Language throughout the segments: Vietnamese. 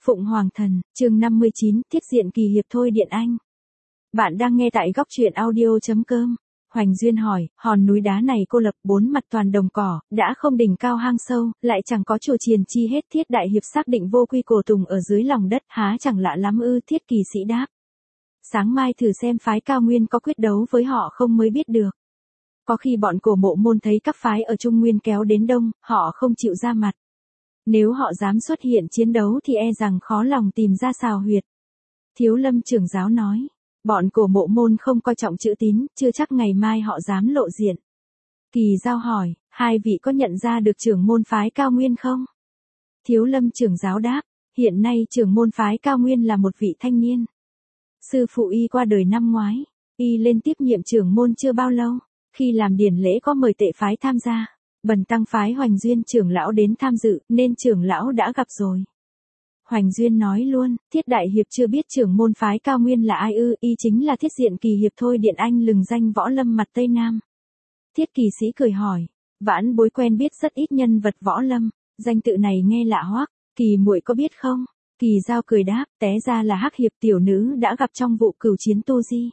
Phụng Hoàng Thần, chương 59, Thiết diện kỳ hiệp thôi Điện Anh. Bạn đang nghe tại góc truyện audio.com. Hoành Duyên hỏi, hòn núi đá này cô lập 4 mặt toàn đồng cỏ, đã không đỉnh cao hang sâu, lại chẳng có chùa chiền chi hết. Thiết đại hiệp xác định vô quy cổ tùng ở dưới lòng đất, há chẳng lạ lắm ư? Thiết kỳ sĩ đáp. Sáng mai thử xem phái Cao Nguyên có quyết đấu với họ không mới biết được. Có khi bọn Cổ Mộ Môn thấy các phái ở Trung Nguyên kéo đến đông, họ không chịu ra mặt. Nếu họ dám xuất hiện chiến đấu thì e rằng khó lòng tìm ra sào huyệt. Thiếu Lâm trưởng giáo nói, bọn Cổ Mộ Môn không coi trọng chữ tín, chưa chắc ngày mai họ dám lộ diện. Kỳ Giao hỏi, hai vị có nhận ra được trưởng môn phái Cao Nguyên không? Thiếu Lâm trưởng giáo đáp, hiện nay trưởng môn phái Cao Nguyên là một vị thanh niên. Sư phụ y qua đời năm ngoái, y lên tiếp nhiệm trưởng môn chưa bao lâu, khi làm điển lễ có mời tệ phái tham gia. Bần tăng phái Hoành Duyên trưởng lão đến tham dự, nên trưởng lão đã gặp rồi. Hoành Duyên nói luôn, Thiết đại hiệp chưa biết trưởng môn phái Cao Nguyên là ai ư? Y chính là Thiết diện kỳ hiệp thôi Điện Anh, lừng danh võ lâm mặt Tây Nam. Thiết kỳ sĩ cười hỏi, vãn bối quen biết rất ít nhân vật võ lâm, danh tự này nghe lạ hoắc, Kỳ muội có biết không? Kỳ Giao cười đáp, té ra là Hắc hiệp tiểu nữ đã gặp trong vụ cửu chiến tu di.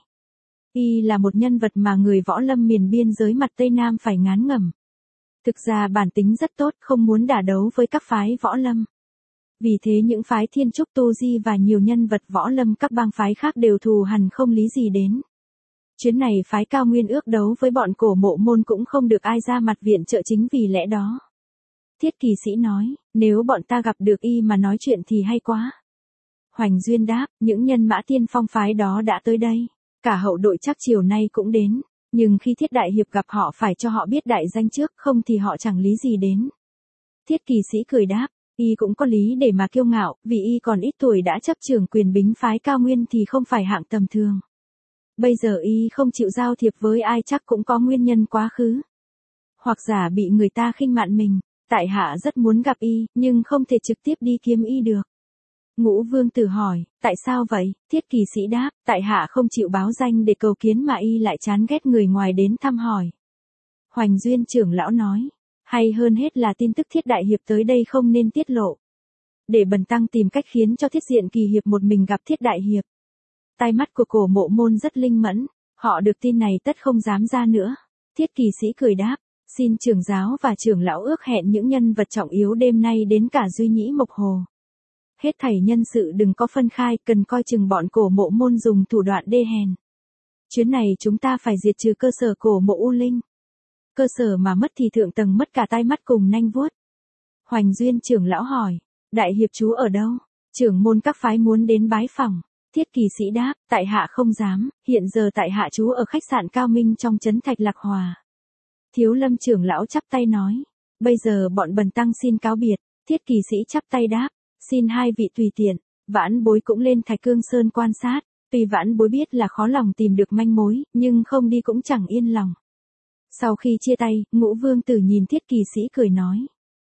Y là một nhân vật mà người võ lâm miền biên giới mặt Tây Nam phải ngán ngẩm. Thực ra bản tính rất tốt, không muốn đả đấu với các phái võ lâm. Vì thế những phái Thiên Trúc Tu Di và nhiều nhân vật võ lâm các bang phái khác đều thù hằn không lý gì đến. Chuyến này phái Cao Nguyên ước đấu với bọn Cổ Mộ Môn cũng không được ai ra mặt viện trợ, chính vì lẽ đó. Thiết kỳ sĩ nói, nếu bọn ta gặp được y mà nói chuyện thì hay quá. Hoành Duyên đáp, những nhân mã tiên phong phái đó đã tới đây. Cả hậu đội chắc chiều nay cũng đến. Nhưng khi Thiết đại hiệp gặp họ phải cho họ biết đại danh trước, không thì họ chẳng lý gì đến. Thiết kỳ sĩ cười đáp, y cũng có lý để mà kiêu ngạo, vì y còn ít tuổi đã chấp trưởng quyền bính phái Cao Nguyên thì không phải hạng tầm thường. Bây giờ y không chịu giao thiệp với ai chắc cũng có nguyên nhân quá khứ. Hoặc giả bị người ta khinh mạn mình, tại hạ rất muốn gặp y, nhưng không thể trực tiếp đi kiếm y được. Ngũ Vương Tử hỏi, tại sao vậy? Thiết kỳ sĩ đáp, tại hạ không chịu báo danh để cầu kiến mà y lại chán ghét người ngoài đến thăm hỏi. Hoành Duyên trưởng lão nói, hay hơn hết là tin tức Thiết đại hiệp tới đây không nên tiết lộ. Để bần tăng tìm cách khiến cho Thiết diện kỳ hiệp một mình gặp Thiết đại hiệp. Tai mắt của Cổ Mộ Môn rất linh mẫn, họ được tin này tất không dám ra nữa. Thiết kỳ sĩ cười đáp, xin trưởng giáo và trưởng lão ước hẹn những nhân vật trọng yếu đêm nay đến cả Duy Nhĩ Mộc Hồ. Hết thảy nhân sự đừng có phân khai, cần coi chừng bọn Cổ Mộ Môn dùng thủ đoạn đê hèn. Chuyến này chúng ta phải diệt trừ cơ sở Cổ Mộ U Linh. Cơ sở mà mất thì thượng tầng mất cả tai mắt cùng nanh vuốt. Hoành Duyên trưởng lão hỏi, đại hiệp chú ở đâu? Trưởng môn các phái muốn đến bái phỏng. Thiết kỳ sĩ đáp, tại hạ không dám, hiện giờ tại hạ trú ở khách sạn Cao Minh trong trấn Thạch Lạc Hòa. Thiếu Lâm trưởng lão chắp tay nói, bây giờ bọn bần tăng xin cáo biệt. Thiết kỳ sĩ chắp tay đáp, xin hai vị tùy tiện, vãn bối cũng lên Thạch Cương Sơn quan sát, tuy vãn bối biết là khó lòng tìm được manh mối, nhưng không đi cũng chẳng yên lòng. Sau khi chia tay, Ngũ Vương Tử nhìn Thiết kỳ sĩ cười nói.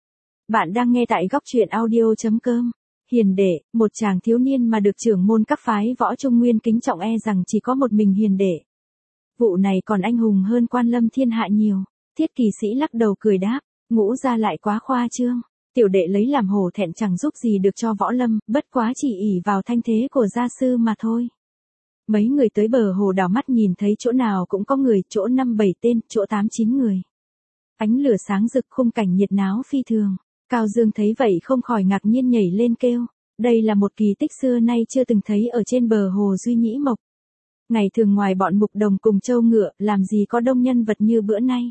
Bạn đang nghe tại góc truyện audio.com. Hiền đệ, một chàng thiếu niên mà được trưởng môn các phái võ Trung Nguyên kính trọng e rằng chỉ có một mình hiền đệ. Vụ này còn anh hùng hơn quan lâm thiên hạ nhiều. Thiết kỳ sĩ lắc đầu cười đáp, Ngũ gia lại quá khoa trương. Tiểu đệ lấy làm hổ thẹn chẳng giúp gì được cho võ lâm, bất quá chỉ ỷ vào thanh thế của gia sư mà thôi. Mấy người tới bờ hồ đảo mắt nhìn thấy chỗ nào cũng có người, chỗ 5-7 tên, chỗ 8-9 người. Ánh lửa sáng rực, khung cảnh nhiệt náo phi thường. Cao Dương thấy vậy không khỏi ngạc nhiên nhảy lên kêu, đây là một kỳ tích xưa nay chưa từng thấy ở trên bờ hồ Duy Nhĩ Mộc. Ngày thường ngoài bọn mục đồng cùng châu ngựa, làm gì có đông nhân vật như bữa nay.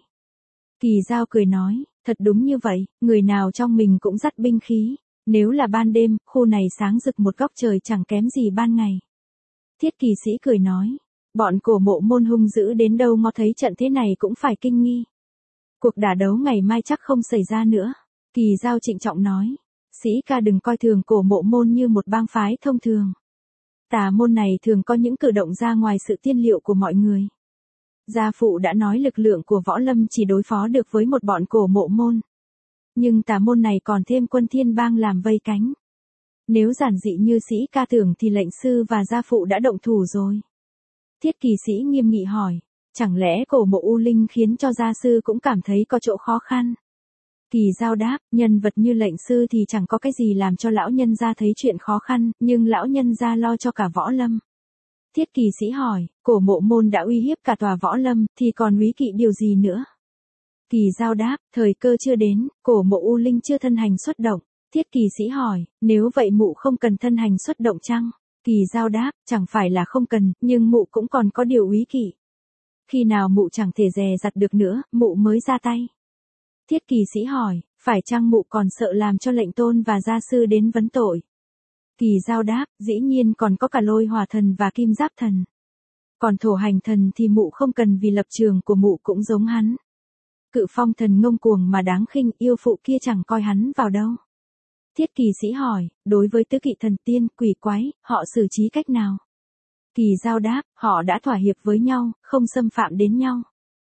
Kỳ Giao cười nói, thật đúng như vậy, người nào trong mình cũng dắt binh khí. Nếu là ban đêm, khu này sáng rực một góc trời chẳng kém gì ban ngày. Thiết kỳ sĩ cười nói, bọn Cổ Mộ Môn hung dữ đến đâu ngó thấy trận thế này cũng phải kinh nghi. Cuộc đả đấu ngày mai chắc không xảy ra nữa. Kỳ Giao trịnh trọng nói, sĩ ca đừng coi thường Cổ Mộ Môn như một bang phái thông thường. Tà môn này thường có những cử động ra ngoài sự tiên liệu của mọi người. Gia phụ đã nói lực lượng của võ lâm chỉ đối phó được với một bọn Cổ Mộ Môn. Nhưng tà môn này còn thêm quân thiên bang làm vây cánh. Nếu giản dị như sĩ ca tưởng thì lệnh sư và gia phụ đã động thủ rồi. Thiết kỳ sĩ nghiêm nghị hỏi, chẳng lẽ Cổ Mộ U Linh khiến cho gia sư cũng cảm thấy có chỗ khó khăn? Kỳ Giao đáp, nhân vật như lệnh sư thì chẳng có cái gì làm cho lão nhân gia thấy chuyện khó khăn, nhưng lão nhân gia lo cho cả võ lâm. Thiết Kỳ Sĩ hỏi, Cổ Mộ Môn đã uy hiếp cả tòa võ lâm, thì còn úy kỵ điều gì nữa? Kỳ Giao đáp, thời cơ chưa đến, Cổ Mộ U Linh chưa thân hành xuất động. Thiết Kỳ Sĩ hỏi, nếu vậy mụ không cần thân hành xuất động chăng? Kỳ Giao đáp, chẳng phải là không cần, nhưng mụ cũng còn có điều úy kỵ. Khi nào mụ chẳng thể dè dặt được nữa, mụ mới ra tay. Thiết Kỳ Sĩ hỏi, phải chăng mụ còn sợ làm cho lệnh tôn và gia sư đến vấn tội? Kỳ Giao đáp, dĩ nhiên còn có cả Lôi Hỏa Thần và Kim Giáp Thần. Còn Thổ Hành Thần thì mụ không cần, vì lập trường của mụ cũng giống hắn. Cự Phong Thần ngông cuồng mà đáng khinh, yêu phụ kia chẳng coi hắn vào đâu. Thiết Kỳ Sĩ hỏi, đối với tứ kỵ thần tiên, quỷ quái, họ xử trí cách nào? Kỳ Giao đáp, họ đã thỏa hiệp với nhau, không xâm phạm đến nhau.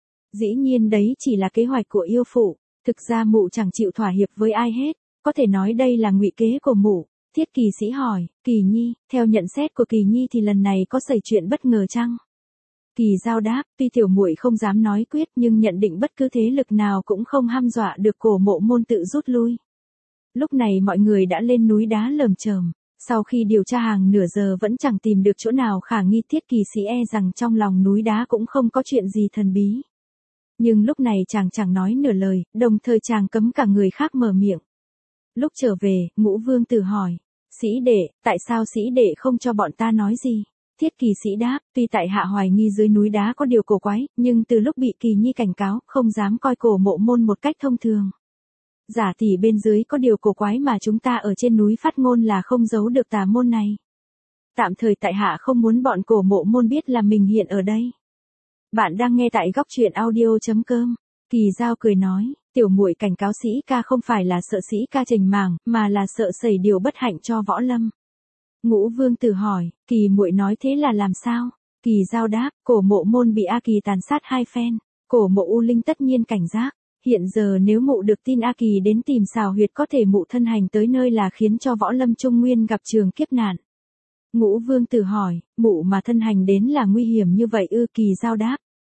Dĩ nhiên đấy chỉ là kế hoạch của yêu phụ, thực ra mụ chẳng chịu thỏa hiệp với ai hết, có thể nói đây là ngụy kế của mụ. Thiết Kỳ Sĩ hỏi, Kỳ Nhi, theo nhận xét của Kỳ Nhi thì lần này có xảy chuyện bất ngờ chăng? Kỳ Giao đáp, tuy tiểu muội không dám nói quyết, nhưng nhận định bất cứ thế lực nào cũng không hăm dọa được Cổ Mộ Môn tự rút lui. Lúc này mọi người đã lên núi đá lởm chởm, sau khi điều tra hàng nửa giờ vẫn chẳng tìm được chỗ nào khả nghi. Thiết Kỳ Sĩ e rằng trong lòng núi đá cũng không có chuyện gì thần bí. Nhưng lúc này chàng chẳng nói nửa lời, đồng thời chàng cấm cả người khác mở miệng. Lúc trở về, Ngũ Vương Tử hỏi, Sĩ đệ, tại sao Sĩ đệ không cho bọn ta nói gì? Thiết Kỳ Sĩ đáp, tuy tại hạ hoài nghi dưới núi đá có điều cổ quái, nhưng từ lúc bị Kỳ Nhi cảnh cáo, không dám coi Cổ Mộ Môn một cách thông thường. Giả tỷ bên dưới có điều cổ quái mà chúng ta ở trên núi phát ngôn là không giấu được tà môn này. Tạm thời tại hạ không muốn bọn Cổ Mộ Môn biết là mình hiện ở đây. Bạn đang nghe tại góc truyện audio.com. Kỳ Giao cười nói, tiểu muội cảnh cáo Sĩ ca không phải là sợ Sĩ ca chềnh mảng, mà là sợ xảy điều bất hạnh cho võ lâm. Ngũ Vương Tử hỏi, Kỳ muội nói thế là làm sao? Kỳ Giao đáp, Cổ Mộ Môn bị A Kỳ tàn sát 2 phen, Cổ Mộ U Linh tất nhiên cảnh giác. Hiện giờ nếu mụ được tin A Kỳ đến tìm xào huyệt, có thể mụ thân hành tới nơi là khiến cho võ lâm Trung Nguyên gặp trường kiếp nạn. Ngũ Vương Tử hỏi, mụ mà thân hành đến là nguy hiểm như vậy ư? Kỳ Giao đáp,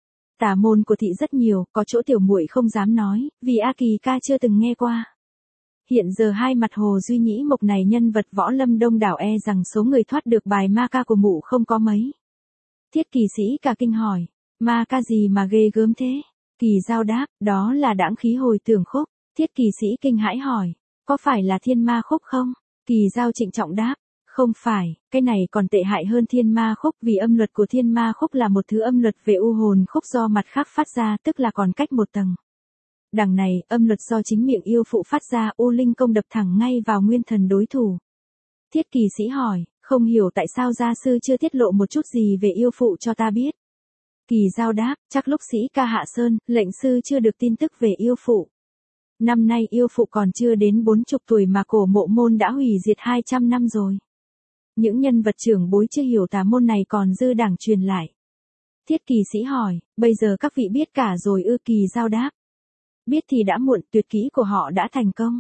tà môn của thị rất nhiều, có chỗ tiểu muội không dám nói, vì A Kỳ ca chưa từng nghe qua. Hiện giờ hai mặt Hồ Duy Nhĩ Mộc này nhân vật võ lâm đông đảo, e rằng số người thoát được bài ma ca của mụ không có mấy. Thiết Kỳ Sĩ cả kinh hỏi, ma ca gì mà ghê gớm thế? Kỳ Giao đáp, đó là đãng khí hồi tưởng khúc. Thiết Kỳ Sĩ kinh hãi hỏi, có phải là thiên ma khúc không? Kỳ Giao trịnh trọng đáp, không phải, cái này còn tệ hại hơn thiên ma khúc, vì âm luật của thiên ma khúc là một thứ âm luật về u hồn khúc do mặt khác phát ra, tức là còn cách một tầng. Đằng này, âm luật do chính miệng yêu phụ phát ra, U Linh công đập thẳng ngay vào nguyên thần đối thủ. Thiết Kỳ Sĩ hỏi, không hiểu tại sao gia sư chưa tiết lộ một chút gì về yêu phụ cho ta biết. Kỳ Giao đáp, chắc lúc Sĩ ca hạ sơn, lệnh sư chưa được tin tức về yêu phụ. Năm nay yêu phụ còn chưa đến 40 tuổi mà Cổ Mộ Môn đã hủy diệt 200 năm rồi. Những nhân vật trưởng bối chưa hiểu tà môn này còn dư đảng truyền lại. Thiết Kỳ Sĩ hỏi, bây giờ các vị biết cả rồi ư? Kỳ Giao đáp, biết thì đã muộn, tuyệt kỹ của họ đã thành công.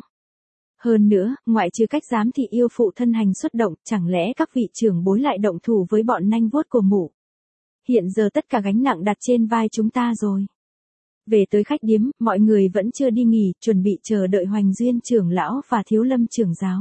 Hơn nữa, ngoại trừ cách giám thị yêu phụ thân hành xuất động, chẳng lẽ các vị trưởng bối lại động thủ với bọn nanh vuốt của mụ? Hiện giờ tất cả gánh nặng đặt trên vai chúng ta rồi. Về tới khách điếm, mọi người vẫn chưa đi nghỉ, chuẩn bị chờ đợi Hoành Duyên trưởng lão và Thiếu Lâm trưởng giáo.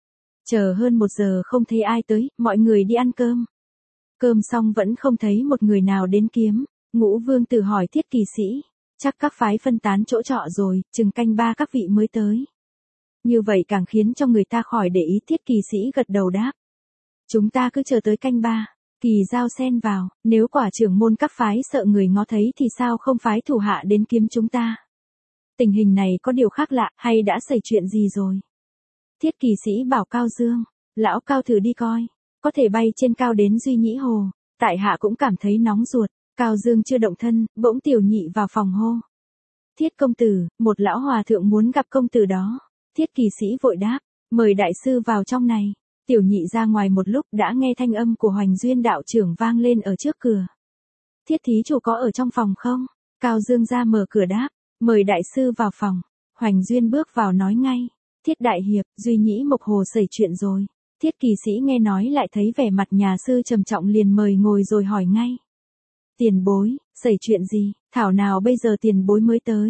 Chờ hơn 1 giờ không thấy ai tới, mọi người đi ăn cơm. Cơm xong vẫn không thấy một người nào đến kiếm. Ngũ Vương Tử hỏi Thiết Kỳ Sĩ, chắc các phái phân tán chỗ trọ rồi, chừng canh 3 các vị mới tới. Như vậy càng khiến cho người ta khỏi để ý. Thiết Kỳ Sĩ gật đầu đáp, chúng ta cứ chờ tới canh 3. Kỳ Giao xen vào, nếu quả trưởng môn các phái sợ người ngó thấy thì sao không phái thủ hạ đến kiếm chúng ta? Tình hình này có điều khác lạ, hay đã xảy chuyện gì rồi? Thiết Kỳ Sĩ bảo Cao Dương, lão Cao thử đi coi, có thể bay trên cao đến Duy Nhĩ Hồ, tại hạ cũng cảm thấy nóng ruột. Cao Dương chưa động thân, bỗng Tiểu Nhị vào phòng hô, Thiết công tử, một lão hòa thượng muốn gặp công tử đó. Thiết Kỳ Sĩ vội đáp, mời đại sư vào trong này. Tiểu Nhị ra ngoài một lúc đã nghe thanh âm của Hoành Duyên đạo trưởng vang lên ở trước cửa. Thiết thí chủ có ở trong phòng không? Cao Dương ra mở cửa đáp, mời đại sư vào phòng. Hoành Duyên bước vào nói ngay, Thiết đại hiệp, Duy Nhĩ Mộc Hồ xảy chuyện rồi. Thiết Kỳ Sĩ nghe nói lại thấy vẻ mặt nhà sư trầm trọng, liền mời ngồi rồi hỏi ngay. Tiền bối, xảy chuyện gì? Thảo nào bây giờ tiền bối mới tới?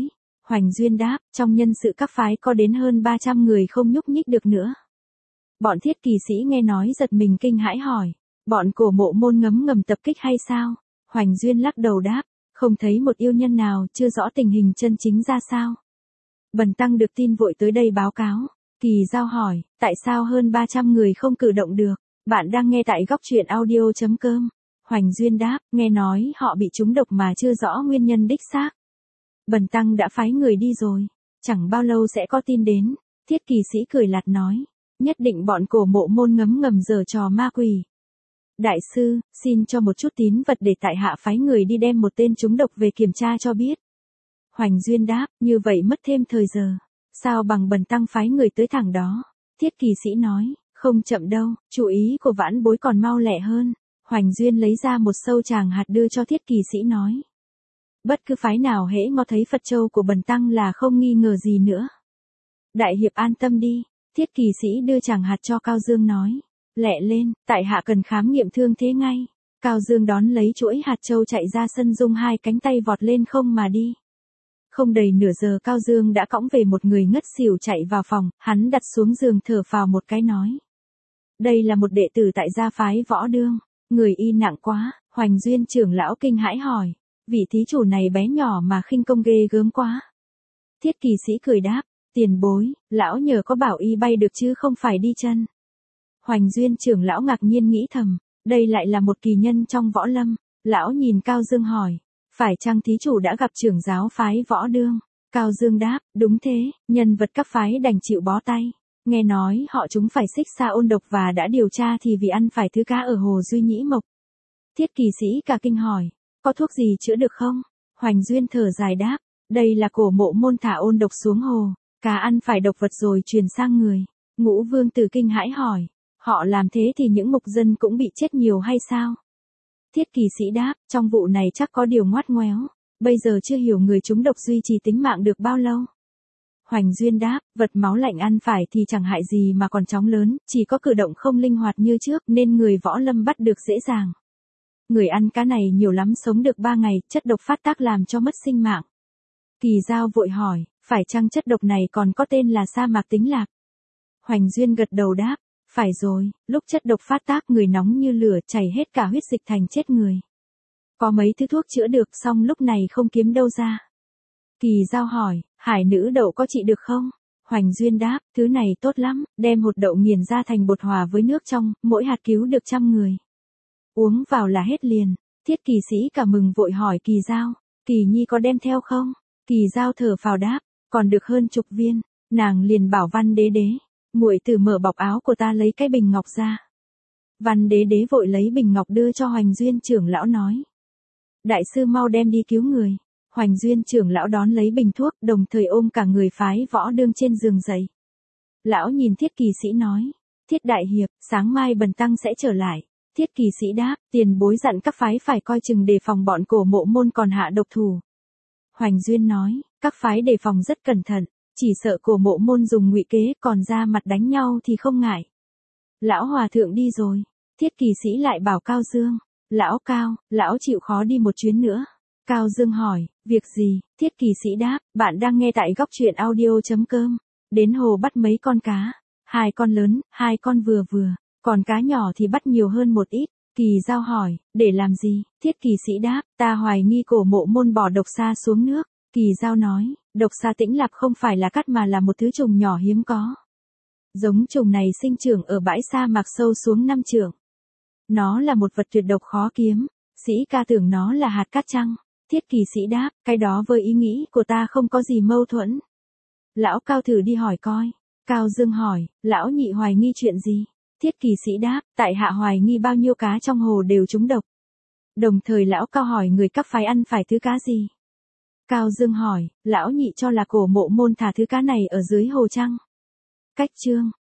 Hoành Duyên đáp, trong nhân sự các phái có đến hơn 300 người không nhúc nhích được nữa. Bọn thiết kỳ sĩ nghe nói giật mình kinh hãi hỏi, bọn cổ mộ môn ngấm ngầm tập kích hay sao? Hoành Duyên lắc đầu đáp, không thấy một yêu nhân nào, chưa rõ tình hình chân chính ra sao. Bần tăng được tin vội tới đây báo cáo. Kỳ Giao hỏi, tại sao hơn 300 người không cử động được? Bạn đang nghe tại góc truyện audio.com. Hoành Duyên đáp, nghe nói họ bị trúng độc mà chưa rõ nguyên nhân đích xác. Bần tăng đã phái người đi rồi, chẳng bao lâu sẽ có tin đến. Thiết kỳ sĩ cười lạt nói, nhất định bọn cổ mộ môn ngấm ngầm giở trò ma quỷ. Đại sư, xin cho một chút tín vật để tại hạ phái người đi đem một tên trúng độc về kiểm tra cho biết. Hoành Duyên đáp, như vậy mất thêm thời giờ. Sao bằng bần tăng phái người tới thẳng đó. Thiết kỳ sĩ nói, không chậm đâu, chú ý của vãn bối còn mau lẹ hơn. Hoành Duyên lấy ra một sâu tràng hạt đưa cho thiết kỳ sĩ nói. Bất cứ phái nào hễ ngó thấy Phật châu của bần tăng là không nghi ngờ gì nữa. Đại hiệp an tâm đi. Thiết kỳ sĩ đưa tràng hạt cho Cao Dương nói. Lẹ lên, tại hạ cần khám nghiệm thương thế ngay. Cao Dương đón lấy chuỗi hạt châu chạy ra sân dung hai cánh tay vọt lên không mà đi. Không đầy nửa giờ Cao Dương đã cõng về một người ngất xỉu chạy vào phòng, hắn đặt xuống giường thở phào một cái nói. Đây là một đệ tử tại gia phái Võ Đương, người y nặng quá. Hoành Duyên trưởng lão kinh hãi hỏi, vị thí chủ này bé nhỏ mà khinh công ghê gớm quá. Thiết kỳ sĩ cười đáp, tiền bối, lão nhờ có bảo y bay được chứ không phải đi chân. Hoành Duyên trưởng lão ngạc nhiên nghĩ thầm, đây lại là một kỳ nhân trong võ lâm. Lão nhìn Cao Dương hỏi, phải chăng thí chủ đã gặp trưởng giáo phái Võ Đương? Cao Dương đáp, đúng thế, nhân vật các phái đành chịu bó tay. Nghe nói họ chúng phải xích xa ôn độc và đã điều tra thì vì ăn phải thứ cá ở hồ Duy Nhĩ Mộc. Thiết kỳ sĩ cả kinh hỏi, có thuốc gì chữa được không? Hoành Duyên thở dài đáp, đây là cổ mộ môn thả ôn độc xuống hồ, cá ăn phải độc vật rồi truyền sang người. Ngũ Vương Tử kinh hãi hỏi, họ làm thế thì những mục dân cũng bị chết nhiều hay sao? Thiết kỳ sĩ đáp, trong vụ này chắc có điều ngoắt ngoéo, bây giờ chưa hiểu người chúng độc duy trì tính mạng được bao lâu. Hoành Duyên đáp, vật máu lạnh ăn phải thì chẳng hại gì mà còn chóng lớn, chỉ có cử động không linh hoạt như trước nên người võ lâm bắt được dễ dàng. Người ăn cá này nhiều lắm sống được 3 ngày, chất độc phát tác làm cho mất sinh mạng. Kỳ Giao vội hỏi, phải chăng chất độc này còn có tên là sa mạc tính lạc? Hoành Duyên gật đầu đáp, phải rồi, lúc chất độc phát tác người nóng như lửa chảy hết cả huyết dịch thành chết người. Có mấy thứ thuốc chữa được xong lúc này không kiếm đâu ra. Kỳ Giao hỏi, hải nữ đậu có trị được không? Hoành Duyên đáp, thứ này tốt lắm, đem hột đậu nghiền ra thành bột hòa với nước trong, mỗi hạt cứu được 100 người. Uống vào là hết liền. Thiết kỳ sĩ cả mừng vội hỏi Kỳ Giao, Kỳ Nhi có đem theo không? Kỳ Giao thở phào đáp, còn được hơn 10 viên. Nàng liền bảo Văn Đế Đế, muội tử mở bọc áo của ta lấy cái bình ngọc ra. Văn Đế Đế vội lấy bình ngọc đưa cho Hoành Duyên trưởng lão nói. Đại sư mau đem đi cứu người. Hoành Duyên trưởng lão đón lấy bình thuốc, đồng thời ôm cả người phái Võ Đương trên giường dậy. Lão nhìn Thiết kỳ sĩ nói, Thiết đại hiệp, sáng mai bần tăng sẽ trở lại. Thiết kỳ sĩ đáp, tiền bối dặn các phái phải coi chừng đề phòng bọn cổ mộ môn còn hạ độc thủ. Hoành Duyên nói, các phái đề phòng rất cẩn thận, chỉ sợ cổ mộ môn dùng ngụy kế, còn ra mặt đánh nhau thì không ngại. Lão hòa thượng đi rồi. Thiết kỳ sĩ lại bảo Cao Dương, lão Cao, lão chịu khó đi một chuyến nữa. Cao Dương hỏi, việc gì? Thiết kỳ sĩ đáp, bạn đang nghe tại góc truyện audio.com. Đến hồ bắt mấy con cá, 2 con lớn, 2 con vừa vừa, còn cá nhỏ thì bắt nhiều hơn một ít. Kỳ Giao hỏi, để làm gì? Thiết kỳ sĩ đáp, ta hoài nghi cổ mộ môn bỏ độc sa xuống nước. Kỳ Giao nói, độc sa tĩnh lạp không phải là cát mà là một thứ trùng nhỏ hiếm có. Giống trùng này sinh trưởng ở bãi sa mạc sâu xuống 5 trượng. Nó là một vật tuyệt độc khó kiếm, sĩ ca tưởng nó là hạt cát chăng? Thiết kỳ sĩ đáp, cái đó với ý nghĩ của ta không có gì mâu thuẫn. Lão Cao thử đi hỏi coi. Cao Dương hỏi, lão nhị hoài nghi chuyện gì? Thiết kỳ sĩ đáp, tại hạ hoài nghi bao nhiêu cá trong hồ đều trúng độc. Đồng thời lão Cao hỏi người các phái ăn phải thứ cá gì? Cao Dương hỏi, lão nhị cho là cổ mộ môn thả thứ cá này ở dưới hồ chăng? Cách chương